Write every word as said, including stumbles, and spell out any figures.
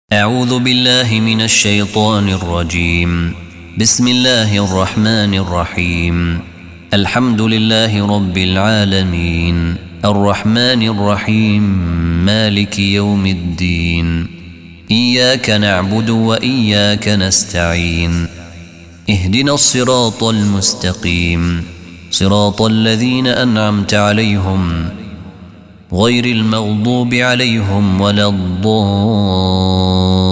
أعوذ بالله من الشيطان الرجيم. بسم الله الرحمن الرحيم. الحمد لله رب العالمين الرحمن الرحيم مالك يوم الدين. إياك نعبد وإياك نستعين. اهدنا الصراط المستقيم صراط الذين أنعمت عليهم غير المغضوب عليهم ولا الضالين.